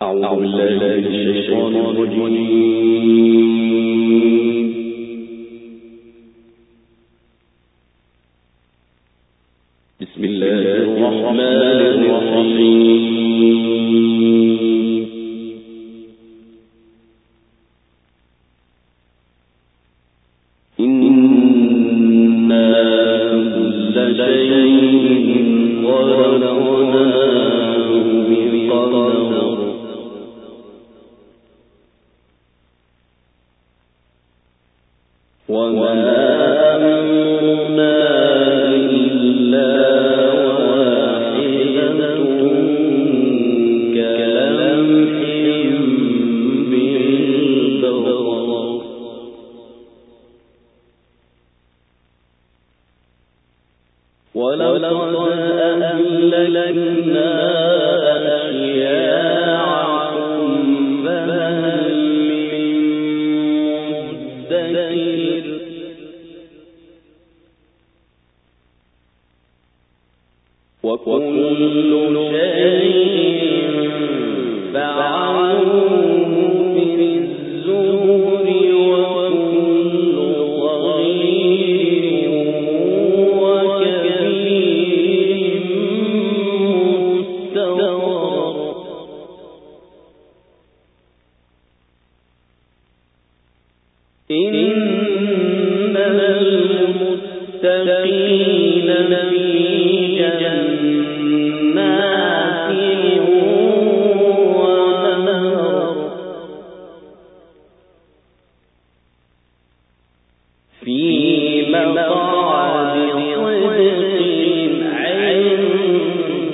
أعوذ بالله من الشيطان الرجيم. بسم الله الرحمن الرحيم. إنا كل شيء خلقناه بقدر وما أمرنا إلا واحدة كلمح بالبصر ولقد أهلكنا أشياعكم فهل من مدكر وكل شيء فعلوه في الزبر وكل صغير وكبير مستطر إن المتقين في جنات ونهر في مقعد صدق عند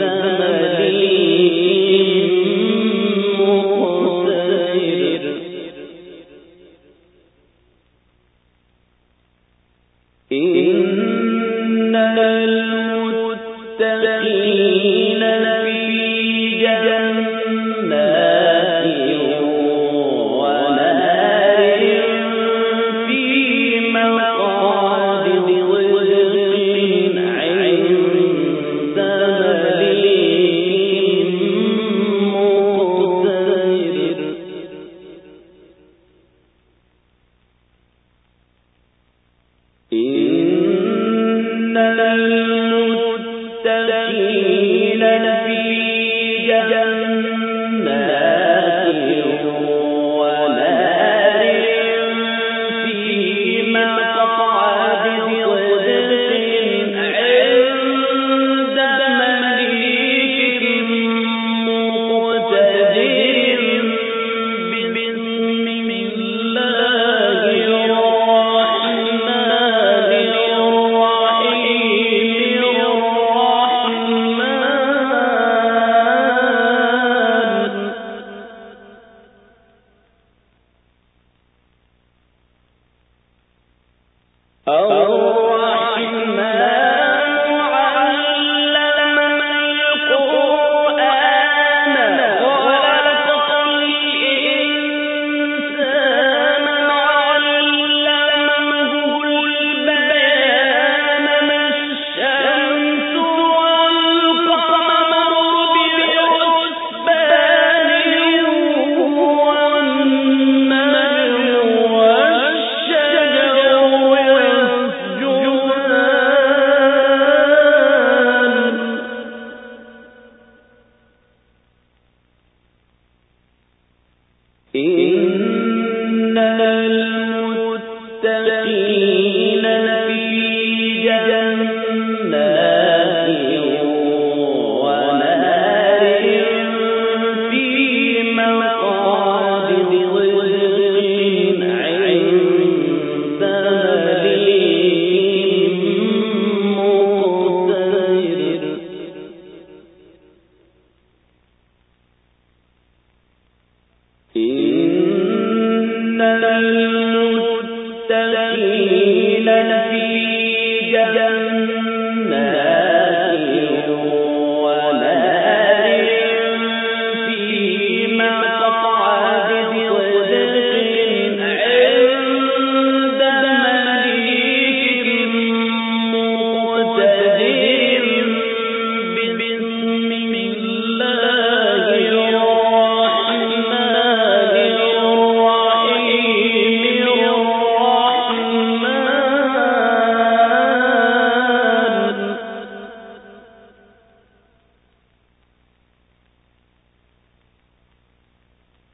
مليك مقتدر إن المتقين في جنات ونهر في مقعد صدق عند مليك مقتدر إن المتقين في جنات ونهر في مقعد صدق عند مليك مقتدر بسم الله الرحمن الرحيم الرحمن علم القرآن خلق الإنسان علمه البيان الشمس والقمر بحسبان والنجم والشجر يسجدان إن المتقين في جنات ونهر في مقعد صدق عند مليك مقتدر إن المتقين في جنات ونهر في مقعد صدق عند مليك مقتدر بسم الله الرحمن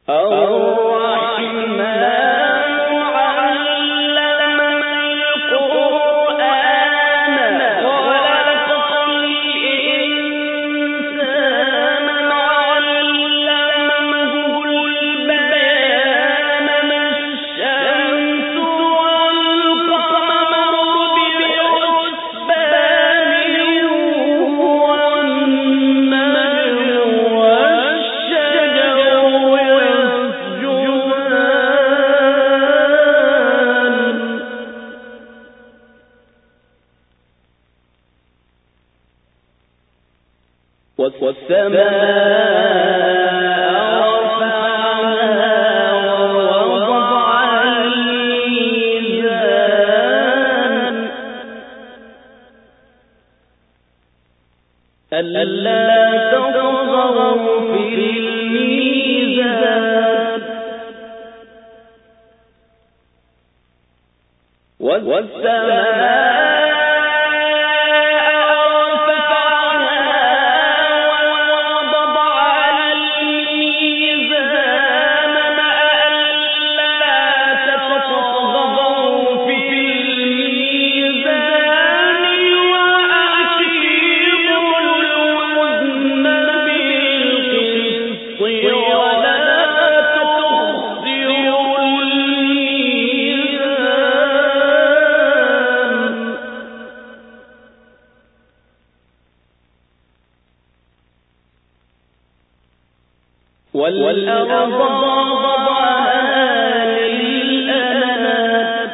والأرض وضعها للأنام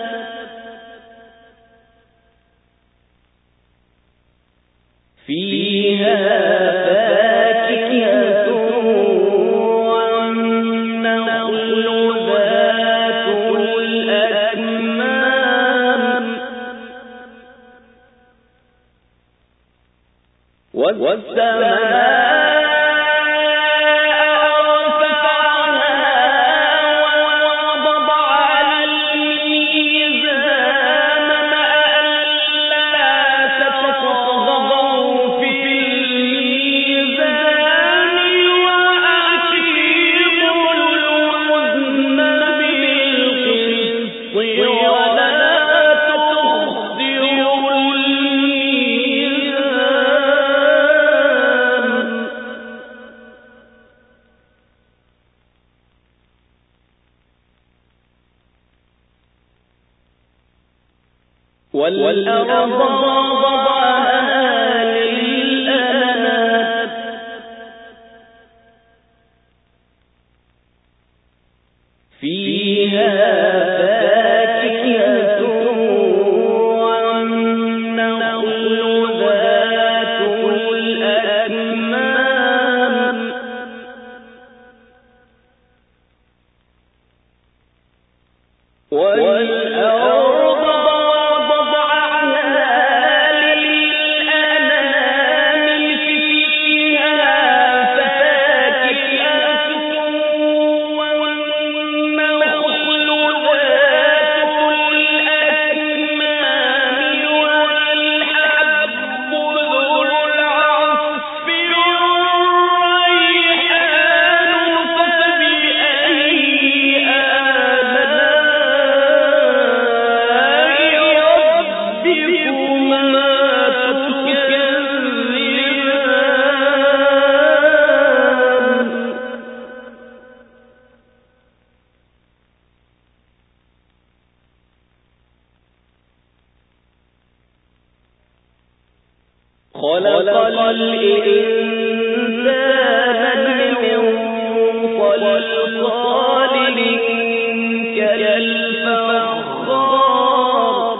فيها فاكهة والنخل ذات الأكمام والسماء والأرض وضعها للأنام فيها فاكهة والنخل ذات الأكمام والأرض خلق الإنسان من صلصال كالفخار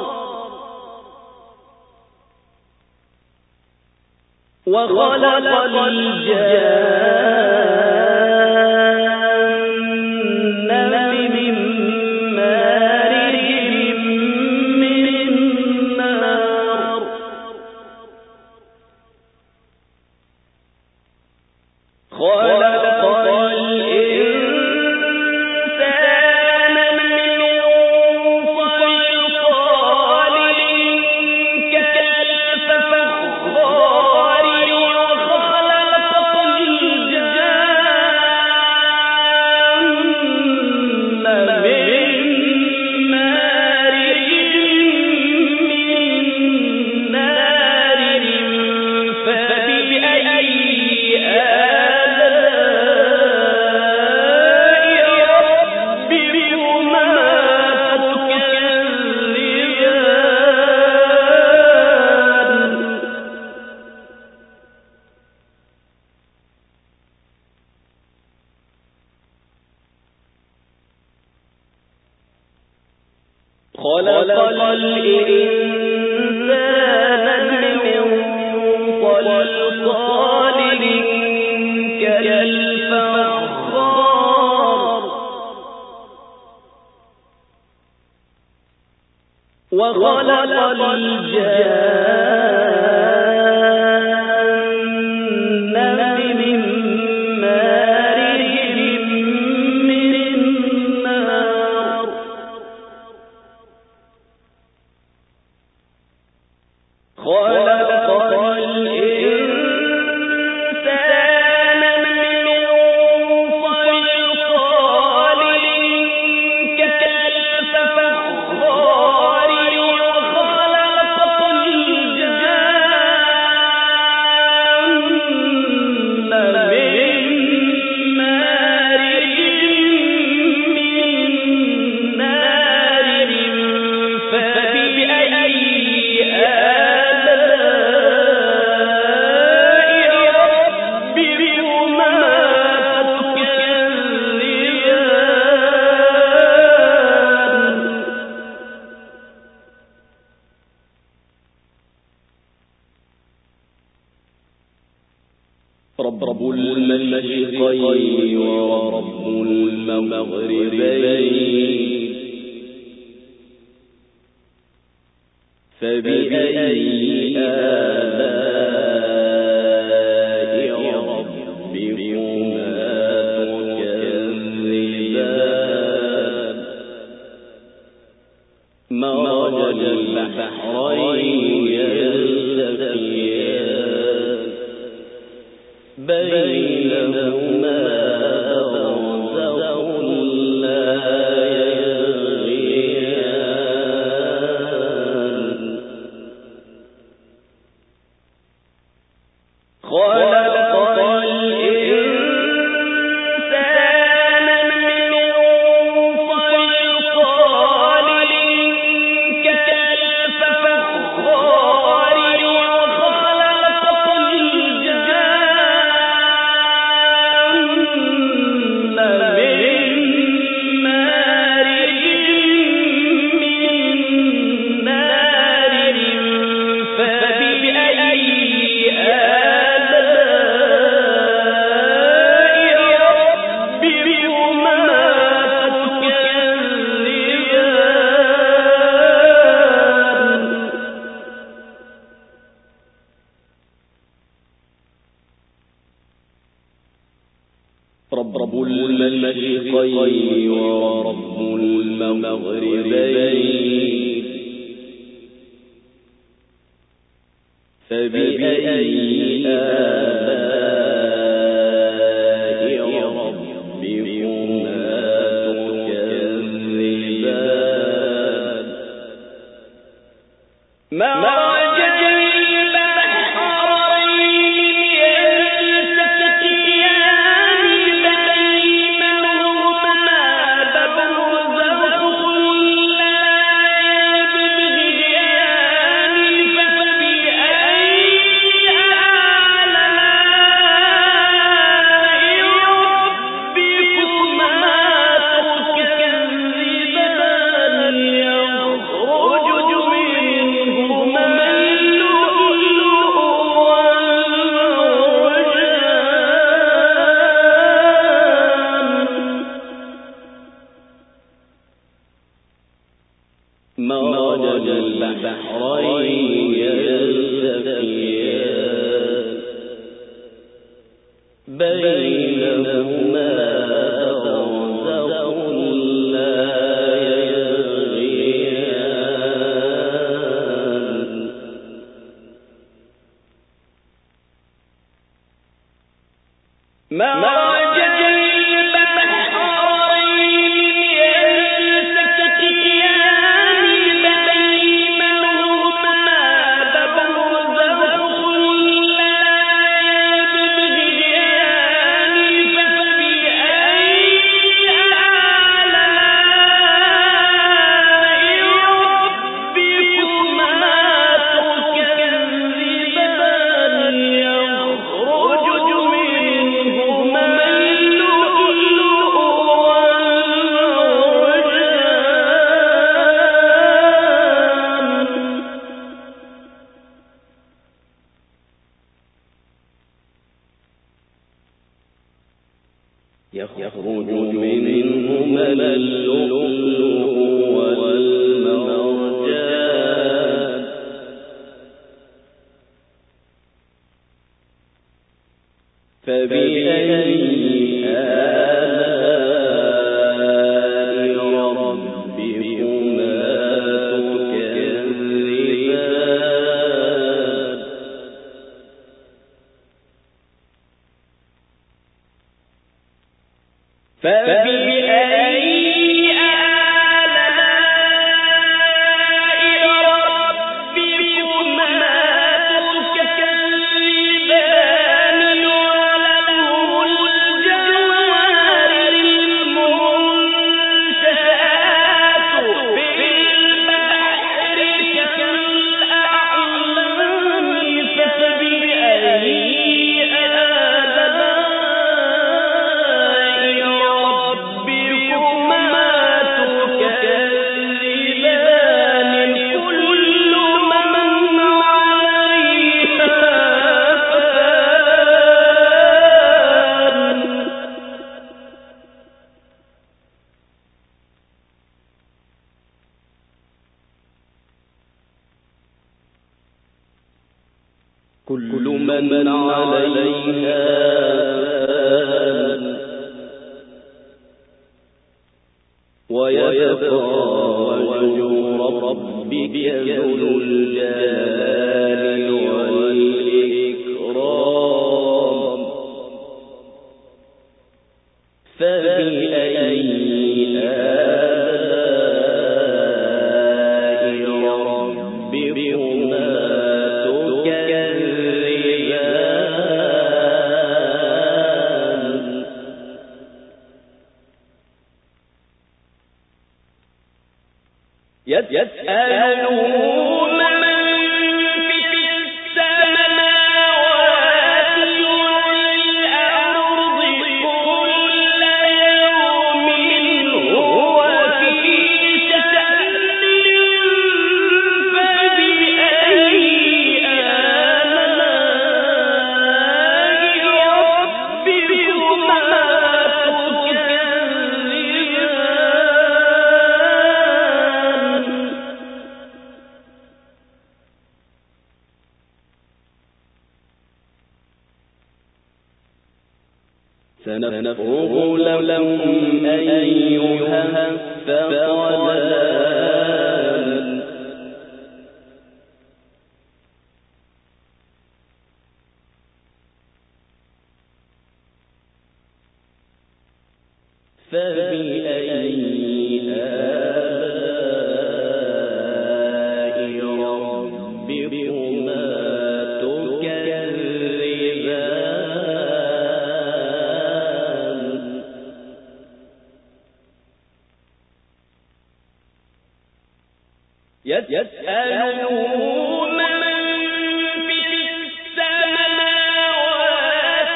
وخلق الجان من مارج من نار خلق الإنسان من صلصال كالفخار وخلق خلق الإنسان من صلصال كالفخار وخلق الجان من مارج من نار خلق الإنسان من صلصال كالفخار وخلق الجان من مارج من نار فبأي رب المشرقين ورب المغربين فبأي آلاء ربكما تكذبان مرج البحرين يلتقيان بينهما برزخ لا يبغيان خلق الإنسان من صلصال كالفخار وخلق الجان من مارج من نار فبأي رب المشرقين ورب المغربين فبأي آلاء ربكما تكذبان مرج مرج البحرين يلتقيان بينهما برزخ لا يبغيان مرج البحرين يلتقيان بينهما برزخ لا يبغيان فبأي آلاء ربكما تكذبان يخرج منهما يخرج منهما اللؤلؤ والمرجان فبأي آلاء ربكما تكذبان كل من عليها فان ويبقى وجه ربك ذو الجلال والإكرام فبأي آلاء ربكما يسألون من في السماوات والأرض كل يوم هو في شأن فبأي آلاء ربكما سنفرغ لكم أيها الثقلان فبأي آلاء ربكما يسألون من في السماوات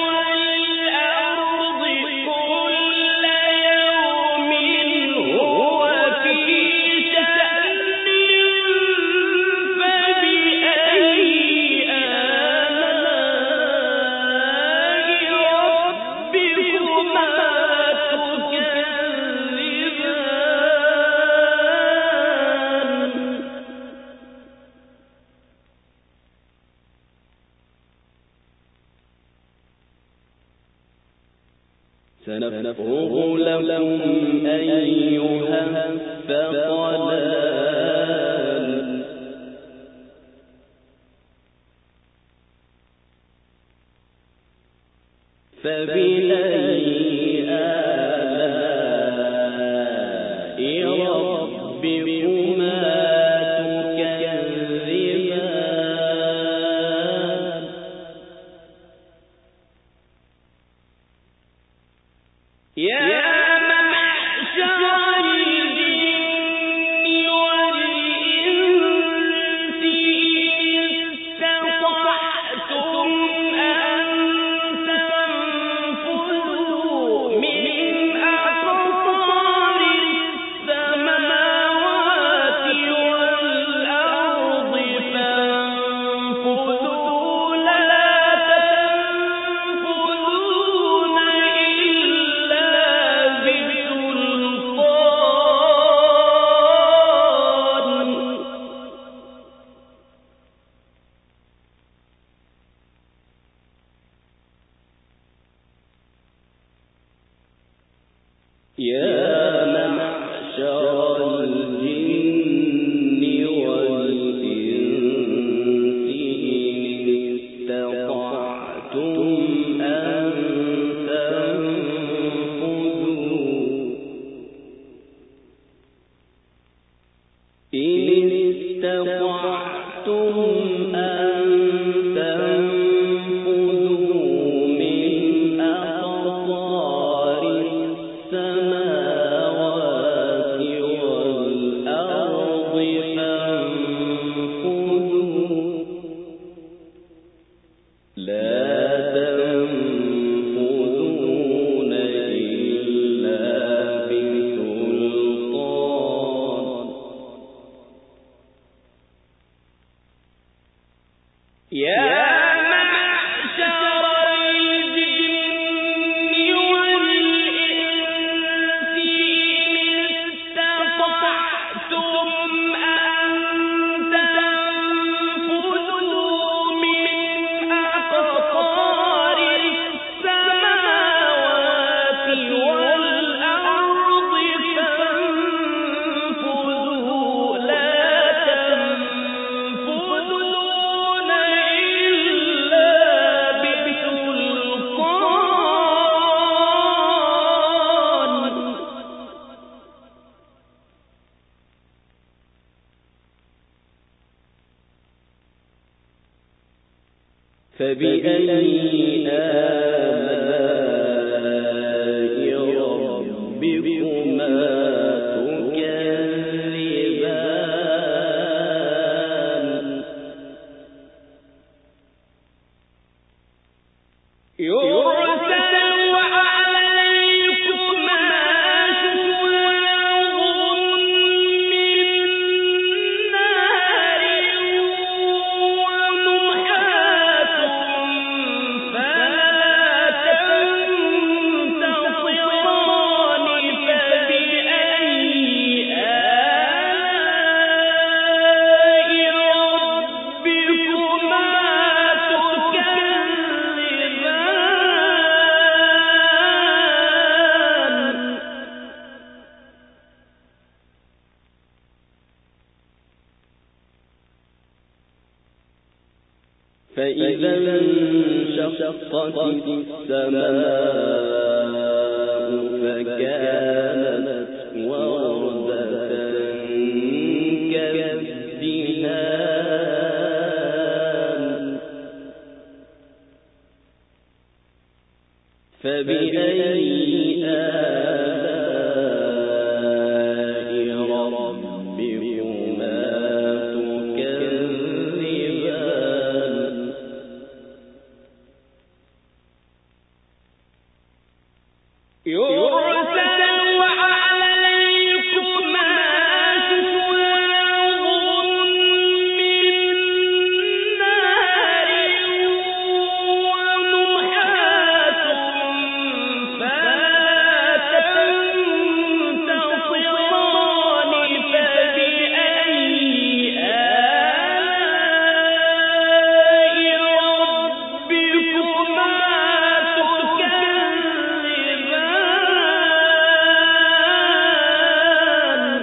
والأرض كل يوم هو في شأن فبأي آلاء ربكما سنفرغ لكم أيها الثقلان فبأي آلاء ربكما تكذبان يا معشر الجن والإنس إن استطعتم أن تنفذوا من أقطار السماوات والأرض فانفذوا لا تنفذون إلا فبأي آلاء ربكما تكذبان يرسل عليكما شواظ من نار ونحاس فلا تنتصران فبأي آلاء ربكما تكذبان فإذا انشقت السماء فكانت وردة كالدهان فبأي آلاء ربكما تكذبان يرسل عليكما شواظ من نار ونحاس فلا تنتصران فبأي آلاء ربكما تكذبان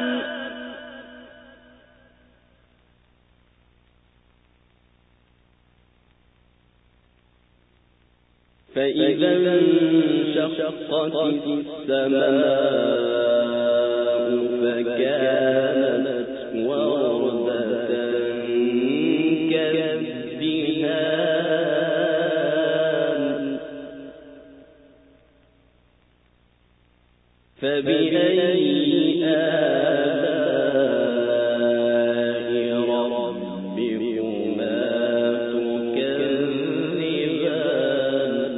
فإذا انشقت السماء فكانت وردة كالدهان فبأي آلاء ربكما تكذبان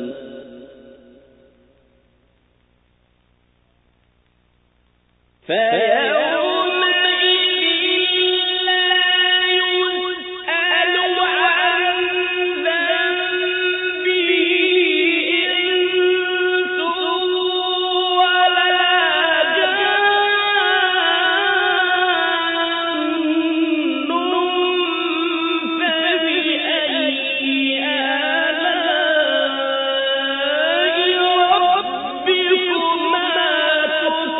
فيومئذ لا يسأل عن ذنبه إنس ولا جان فبأي آلاء ربكما تكذبان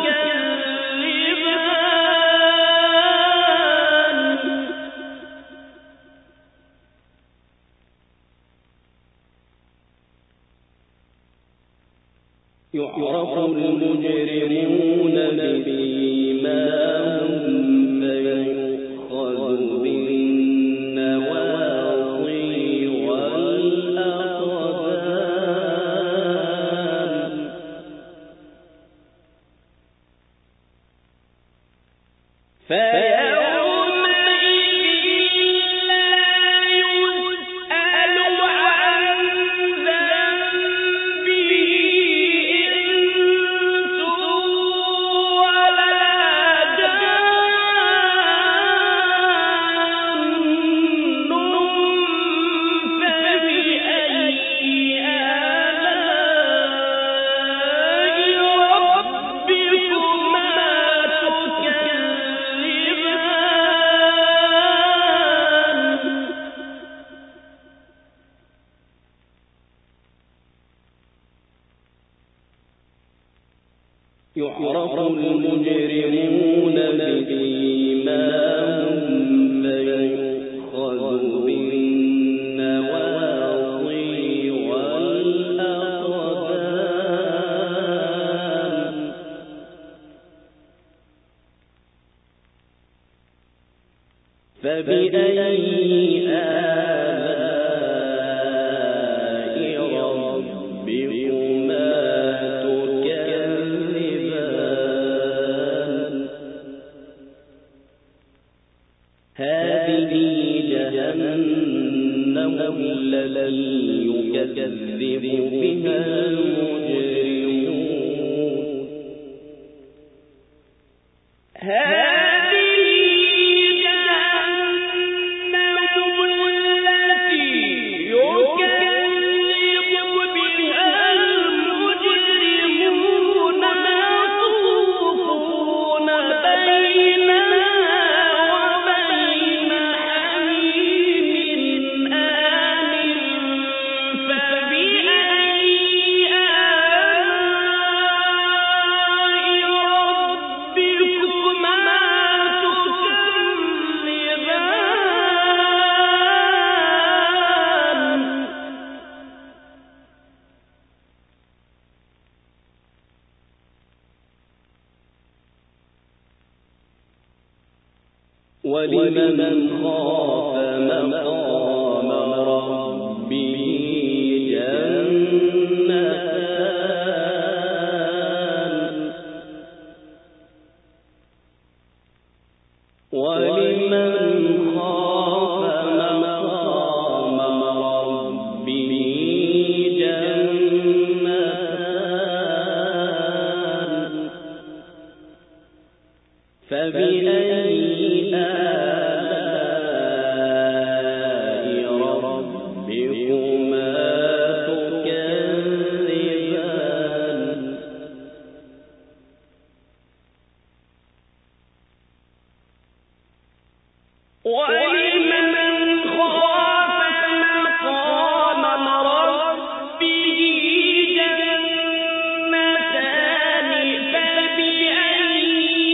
يعرف المجرمون بسيماهم فيؤخذ بالنواصي والأقدام يعرف المجرمون بسيماهم فيؤخذ بالنواصي والأقدام فبأي آلاء ربكما تكذبان هذه جهنم التي يكذب بها المجرمون ولمن خاف مقام ربه جنتان ولمن خاف مقام ربه جنتان فبأي آلاء ربكما تكذبان ولمن خاف مقام ربه جنتان فبأي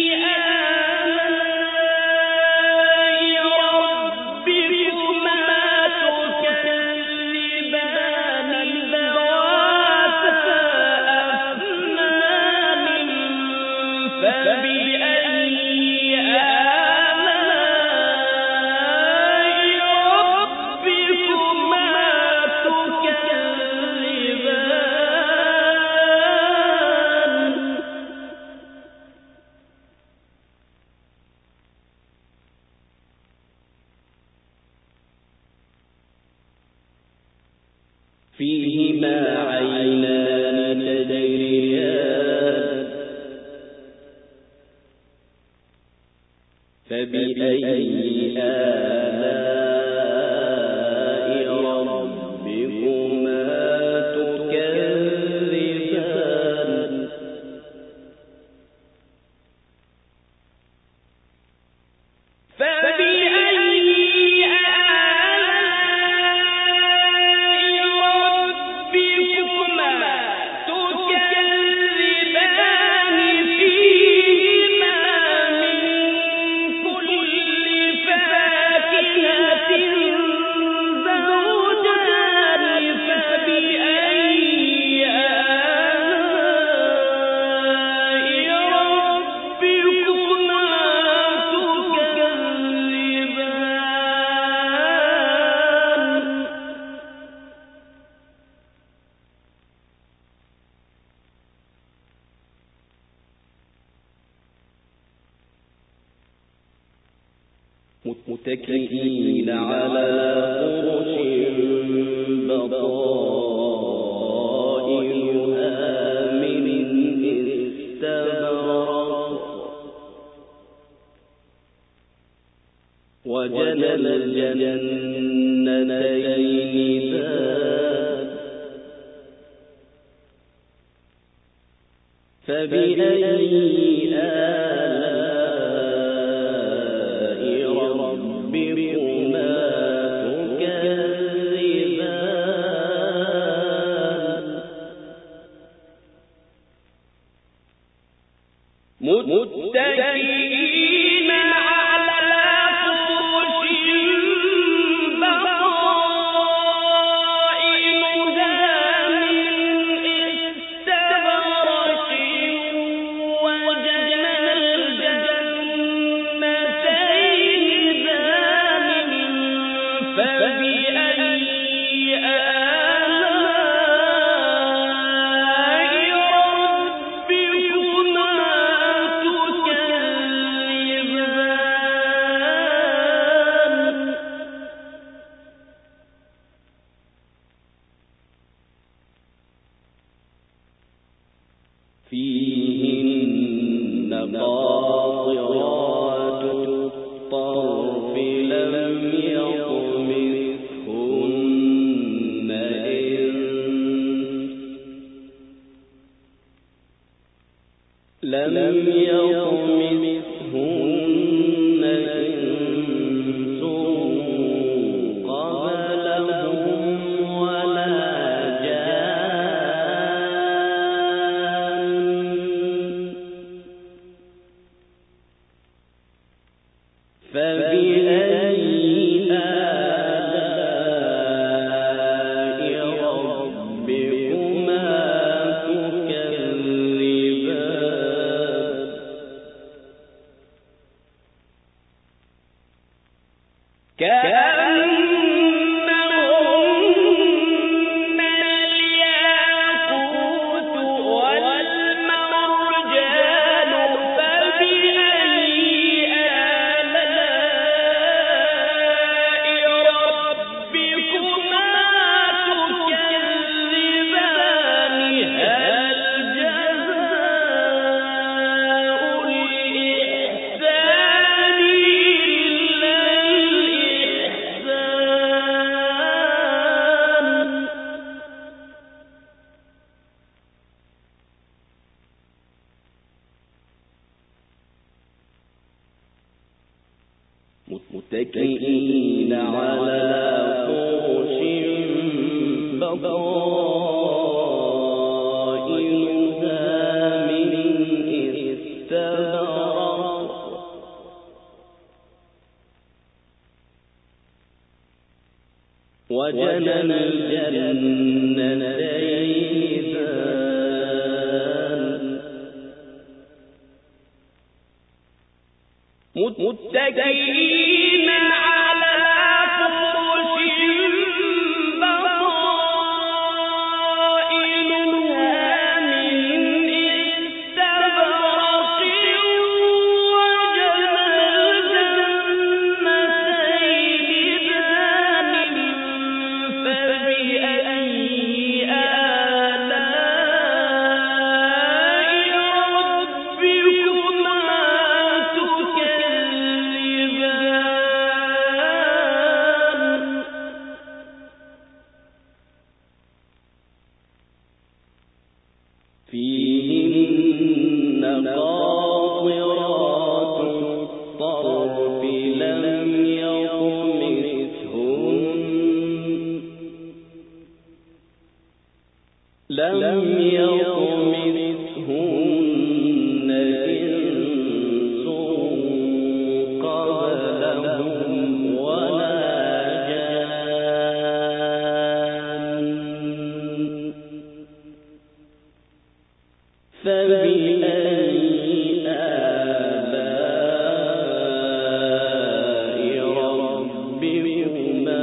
آلاء ربكما تكذبان ذواتا أفنان فبأي آلاء ربكما تكذبان فيهما عينان تجريان فبأي آلاء ربكما تكذبان فبأي آلاء ربكما تكذبان فيهما من كل فاكهة متكئين على فرش بطائنها من استبرق وجنى الجنتين دان فبأي آلاء ربكما تكذبان متكئين على فرش بطائنها من استبرق وجنى الجنتين دان فبأي آلاء ربكما تكذبان فيهن قاصرات الطرف لم يطمثهن إنس قبلهم ولا جان فبأي آلاء ربكما تكذبان كأنهن الياقوت والمرجان فبأي آلاء ربكما تكذبان هل جزاء الإحسان إلا الإحسان متكئين على فرش بطائنها من استبرق وجنى الجنتين دان متكئين على فرش بطائنها من استبرق وجنى الجنتين دان فبأي آلاء ربكما تكذبان فيهن قاصرات الطرف لم يطمثهن إنس قبلهم ولا جان فبأي آلاء ربكما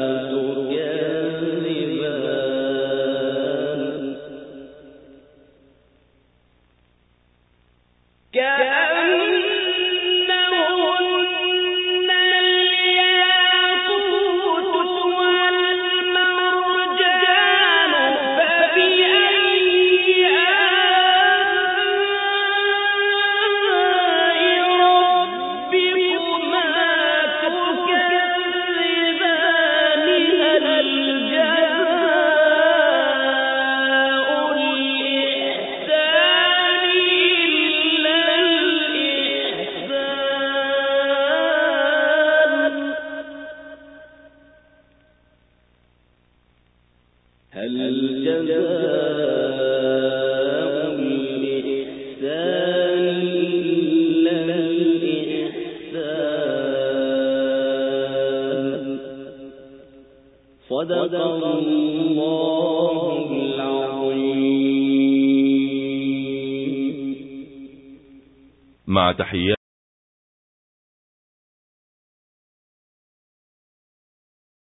تكذبان كأنهن صدق الله العظيم. مع تحيات